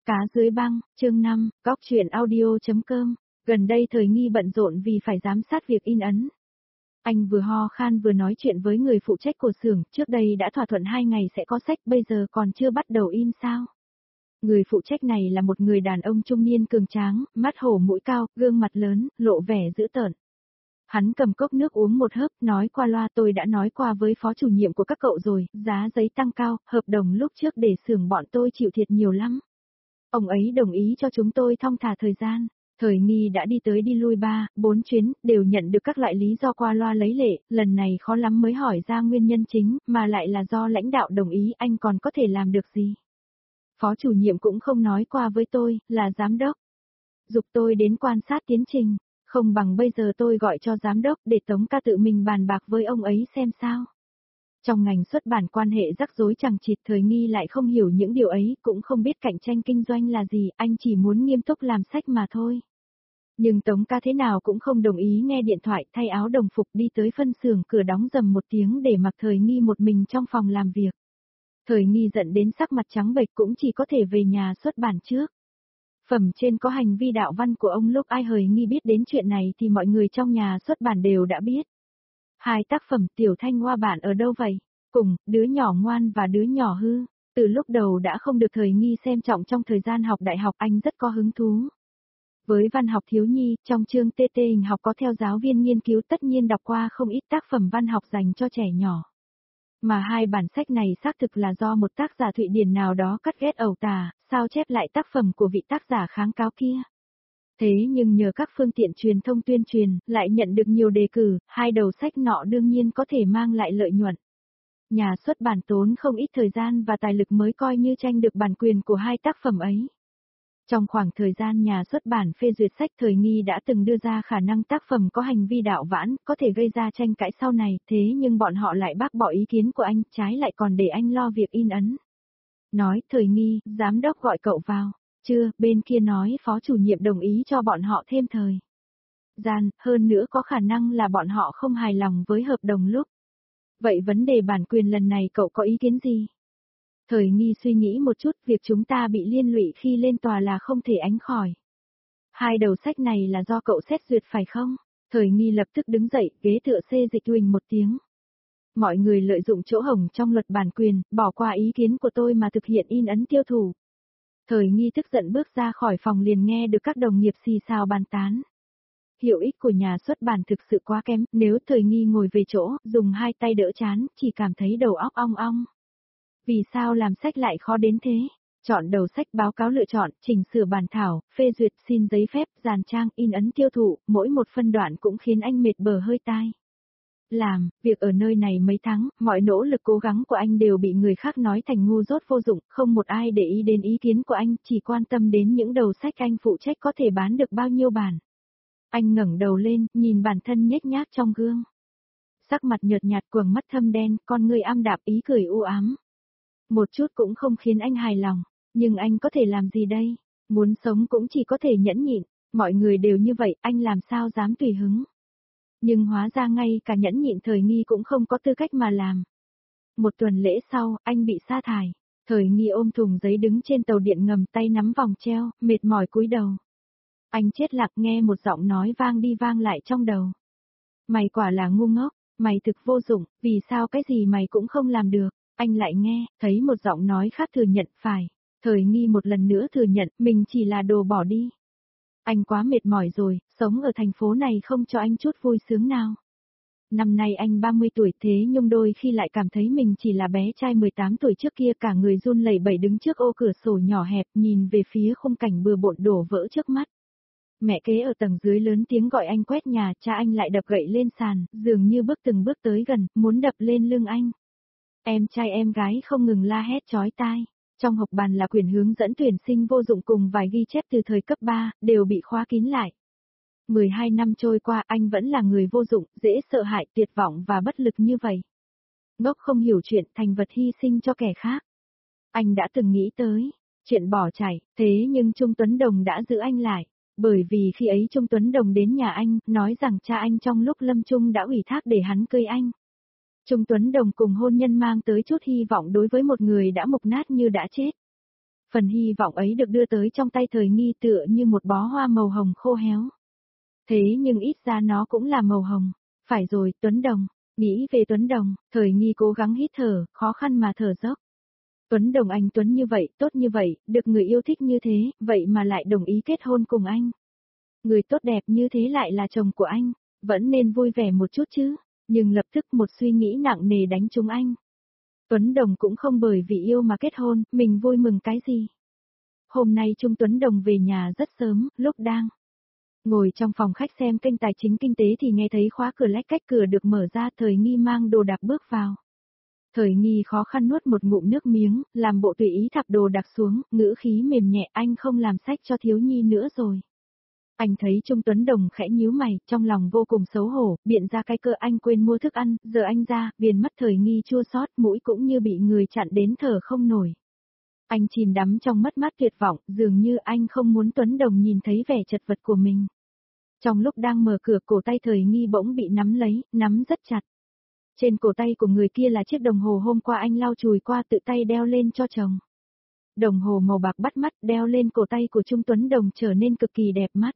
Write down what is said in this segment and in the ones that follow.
Cá dưới băng, chương 5, góc truyện audio.com. Gần đây Thời Nghi bận rộn vì phải giám sát việc in ấn. Anh vừa ho khan vừa nói chuyện với người phụ trách của xưởng, trước đây đã thỏa thuận 2 ngày sẽ có sách, bây giờ còn chưa bắt đầu in sao? Người phụ trách này là một người đàn ông trung niên cường tráng, mắt hổ mũi cao, gương mặt lớn, lộ vẻ dữ tợn. Hắn cầm cốc nước uống một hớp, nói qua loa, tôi đã nói qua với phó chủ nhiệm của các cậu rồi, giá giấy tăng cao, hợp đồng lúc trước để xưởng bọn tôi chịu thiệt nhiều lắm. Ông ấy đồng ý cho chúng tôi thong thả thời gian. Thời Nghi đã đi tới đi lui 3-4 chuyến, đều nhận được các loại lý do qua loa lấy lệ, lần này khó lắm mới hỏi ra nguyên nhân chính, mà lại là do lãnh đạo đồng ý, anh còn có thể làm được gì. Phó chủ nhiệm cũng không nói qua với tôi, là giám đốc. Giục tôi đến quan sát tiến trình, không bằng bây giờ tôi gọi cho giám đốc để Tống ca tự mình bàn bạc với ông ấy xem sao. Trong ngành xuất bản quan hệ rắc rối chằng chịt, Thời Nghi lại không hiểu những điều ấy, cũng không biết cạnh tranh kinh doanh là gì, anh chỉ muốn nghiêm túc làm sách mà thôi. Nhưng Tống ca thế nào cũng không đồng ý, nghe điện thoại, thay áo đồng phục đi tới phân xưởng, cửa đóng rầm một tiếng để mặc Thời Nghi một mình trong phòng làm việc. Thời Nghi giận đến sắc mặt trắng bệch, cũng chỉ có thể về nhà xuất bản trước. Phẩm trên có hành vi đạo văn của ông, lúc ai Thời Nghi biết đến chuyện này thì mọi người trong nhà xuất bản đều đã biết. 2 tác phẩm Tiểu Thanh Hoa bạn ở đâu vậy? Cùng, Đứa nhỏ ngoan và Đứa nhỏ hư. Từ lúc đầu đã không được Thời Nghi xem trọng, trong thời gian học đại học anh rất có hứng thú. Với văn học thiếu nhi, trong chương TT hình học có theo giáo viên nghiên cứu, tất nhiên đọc qua không ít tác phẩm văn học dành cho trẻ nhỏ. Mà 2 bản sách này xác thực là do một tác giả Thụy Điển nào đó cắt ghét ẩu tả, sao chép lại tác phẩm của vị tác giả kháng cáo kia. Thế nhưng nhờ các phương tiện truyền thông tuyên truyền, lại nhận được nhiều đề cử, 2 đầu sách nọ đương nhiên có thể mang lại lợi nhuận. Nhà xuất bản tốn không ít thời gian và tài lực mới coi như tranh được bản quyền của 2 tác phẩm ấy. Trong khoảng thời gian nhà xuất bản phê duyệt sách, Thời Nghi đã từng đưa ra khả năng tác phẩm có hành vi đạo vãn, có thể gây ra tranh cãi sau này, thế nhưng bọn họ lại bác bỏ ý kiến của anh, trái lại còn để anh lo việc in ấn. Nói, Thời Nghi, giám đốc gọi cậu vào. Chưa, bên kia nói phó chủ nhiệm đồng ý cho bọn họ thêm thời gian, hơn nữa có khả năng là bọn họ không hài lòng với hợp đồng lúc. Vậy vấn đề bản quyền lần này cậu có ý kiến gì? Thời Nghi suy nghĩ một chút, việc chúng ta bị liên lụy khi lên tòa là không thể tránh khỏi. 2 đầu sách này là do cậu xét duyệt phải không? Thời Nghi lập tức đứng dậy, ghế tựa xê dịch huỳnh một tiếng. Mọi người lợi dụng chỗ hổng trong luật bản quyền, bỏ qua ý kiến của tôi mà thực hiện in ấn tiêu thụ. Thời Nghi tức giận bước ra khỏi phòng, liền nghe được các đồng nghiệp xì xào bàn tán. Hiệu ích của nhà xuất bản thực sự quá kém, nếu Thời Nghi ngồi về chỗ, dùng 2 tay đỡ chán, chỉ cảm thấy đầu óc ong ong. Vì sao làm sách lại khó đến thế? Chọn đầu sách, báo cáo lựa chọn, chỉnh sửa bản thảo, phê duyệt, xin giấy phép, dàn trang, in ấn tiêu thụ, mỗi một phân đoạn cũng khiến anh mệt bờ hơi tai. Việc ở nơi này mấy tháng, mọi nỗ lực cố gắng của anh đều bị người khác nói thành ngu dốt vô dụng, không một ai để ý đến ý kiến của anh, chỉ quan tâm đến những đầu sách anh phụ trách có thể bán được bao nhiêu bản. Anh ngẩng đầu lên, nhìn bản thân nhếch nhác trong gương. Sắc mặt nhợt nhạt, quầng mắt thâm đen, con người âm đạm, ý cười u ám. Một chút cũng không khiến anh hài lòng, nhưng anh có thể làm gì đây? Muốn sống cũng chỉ có thể nhẫn nhịn, mọi người đều như vậy, anh làm sao dám tùy hứng. Nhưng hóa ra ngay cả nhẫn nhịn Thời Nghi cũng không có tư cách mà làm. 1 tuần lễ sau, anh bị sa thải. Thời Nghi ôm thùng giấy đứng trên tàu điện ngầm, tay nắm vòng treo, mệt mỏi cúi đầu. Anh chết lạc, nghe một giọng nói vang đi vang lại trong đầu. Mày quả là ngu ngốc, mày thực vô dụng, vì sao cái gì mày cũng không làm được. Anh lại nghe, thấy một giọng nói khác thừa nhận, phải. Thời Nghi một lần nữa thừa nhận, mình chỉ là đồ bỏ đi. Anh quá mệt mỏi rồi, sống ở thành phố này không cho anh chút vui sướng nào. Năm nay anh 30 tuổi, thế nhưng đôi khi lại cảm thấy mình chỉ là bé trai 18 tuổi trước kia, cả người run lẩy bẩy đứng trước ô cửa sổ nhỏ hẹp, nhìn về phía khung cảnh bừa bộn đổ vỡ trước mắt. Mẹ kế ở tầng dưới lớn tiếng gọi anh quét nhà, cha anh lại đập gậy lên sàn, dường như từng bước tới gần, muốn đập lên lưng anh. Em trai em gái không ngừng la hét chói tai. Trong hộp bàn là quyển hướng dẫn tuyển sinh vô dụng cùng vài ghi chép từ thời cấp 3, đều bị khóa kín lại. 12 năm trôi qua, anh vẫn là người vô dụng, dễ sợ hãi, tuyệt vọng và bất lực như vậy. Ngốc không hiểu chuyện, thành vật hy sinh cho kẻ khác. Anh đã từng nghĩ tới chuyện bỏ chạy, thế nhưng Trung Tuấn Đồng đã giữ anh lại. Bởi vì khi ấy Trung Tuấn Đồng đến nhà anh, nói rằng cha anh trong lúc lâm chung đã ủy thác để hắn cưới anh. Trung Tuấn Đồng cùng hôn nhân mang tới chút hy vọng đối với một người đã mục nát như đã chết. Phần hy vọng ấy được đưa tới trong tay Thời Nghi tựa như một bó hoa màu hồng khô héo. Thế nhưng ít ra nó cũng là màu hồng. Phải rồi, Tuấn Đồng. Nghĩ về Tuấn Đồng, Thời Nghi cố gắng hít thở, khó khăn mà thở dốc. Tuấn Đồng anh Tuấn như vậy, tốt như vậy, được người yêu thích như thế, vậy mà lại đồng ý kết hôn cùng anh. Người tốt đẹp như thế lại là chồng của anh, vẫn nên vui vẻ một chút chứ, nhưng lập tức một suy nghĩ nặng nề đánh trúng anh. Tuấn Đồng cũng không bởi vì yêu mà kết hôn, mình vui mừng cái gì. Hôm nay Trung Tuấn Đồng về nhà rất sớm, lúc đang ngồi trong phòng khách xem kênh tài chính kinh tế thì nghe thấy khóa cửa lách cách cửa được mở ra, Thời Nghi mang đồ đạc bước vào. Thời Nghi khó khăn nuốt một ngụm nước miếng, làm bộ tùy ý thọc đồ đạc xuống, ngữ khí mềm nhẹ, anh không làm sách cho thiếu nhi nữa rồi. Anh thấy Trung Tuấn Đồng khẽ nhíu mày, trong lòng vô cùng xấu hổ, biện ra cái cơ anh quên mua thức ăn, giờ anh ra, viền mắt Thời Nghi chua xót, mũi cũng như bị người chặn đến thở không nổi. Anh chìm đắm trong mất mát tuyệt vọng, dường như anh không muốn Tuấn Đồng nhìn thấy vẻ chật vật của mình. Trong lúc đang mở cửa, cổ tay Thời Nghi bỗng bị nắm lấy, nắm rất chặt. Trên cổ tay của người kia là chiếc đồng hồ hôm qua anh lau chùi qua tự tay đeo lên cho chồng. Đồng hồ màu bạc bắt mắt đeo lên cổ tay của Trung Tuấn Đồng trở nên cực kỳ đẹp mắt.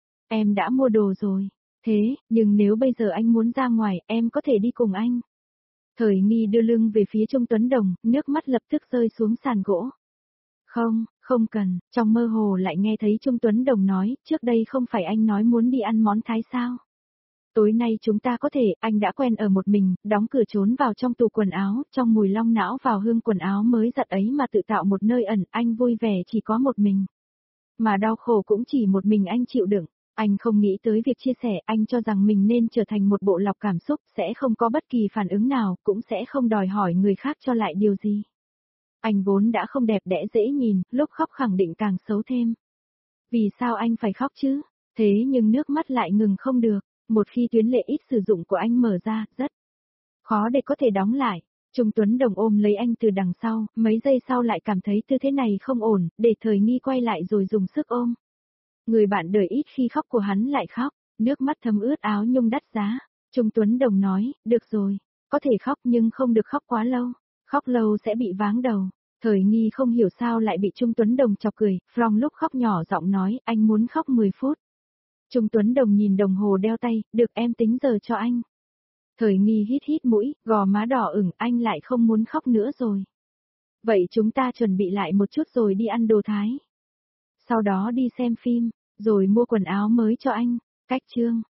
Em đã mua đồ rồi. Thế, nhưng nếu bây giờ anh muốn ra ngoài, em có thể đi cùng anh. Thời Nghi đưa lưng về phía Trung Tuấn Đồng, nước mắt lập tức rơi xuống sàn gỗ. Không, không cần, trong mơ hồ lại nghe thấy Trung Tuấn Đồng nói, trước đây không phải anh nói muốn đi ăn món Thái sao? Tối nay chúng ta có thể, anh đã quen ở một mình, đóng cửa trốn vào trong tủ quần áo, trong mùi long não vào hương quần áo mới giặt ấy mà tự tạo một nơi ẩn, anh vui vẻ chỉ có một mình. Mà đau khổ cũng chỉ một mình anh chịu đựng. Anh không nghĩ tới việc chia sẻ, anh cho rằng mình nên trở thành một bộ lọc cảm xúc, sẽ không có bất kỳ phản ứng nào, cũng sẽ không đòi hỏi người khác cho lại điều gì. Anh vốn đã không đẹp đẽ dễ nhìn, lúc khóc khẳng định càng xấu thêm. Vì sao anh phải khóc chứ? Thế nhưng nước mắt lại ngừng không được, một khi tuyến lệ ít sử dụng của anh mở ra, rất khó để có thể đóng lại. Trung Tuấn Đồng ôm lấy anh từ đằng sau, mấy giây sau lại cảm thấy tư thế này không ổn, để Thời Nghi quay lại rồi dùng sức ôm. Người bạn đời ít khi khóc của hắn lại khóc, nước mắt thấm ướt áo nhung đắt giá. Trung Tuấn Đồng nói, được rồi, có thể khóc nhưng không được khóc quá lâu, khóc lâu sẽ bị váng đầu. Thời Nghi không hiểu sao lại bị Trung Tuấn Đồng chọc cười, From lúc khóc nhỏ giọng nói, anh muốn khóc 10 phút. Trung Tuấn Đồng nhìn đồng hồ đeo tay, được em tính giờ cho anh. Thời Nghi hít hít mũi, gò má đỏ ửng, anh lại không muốn khóc nữa rồi. Vậy chúng ta chuẩn bị lại một chút rồi đi ăn đồ Thái. Sau đó đi xem phim, rồi mua quần áo mới cho anh. Cách chương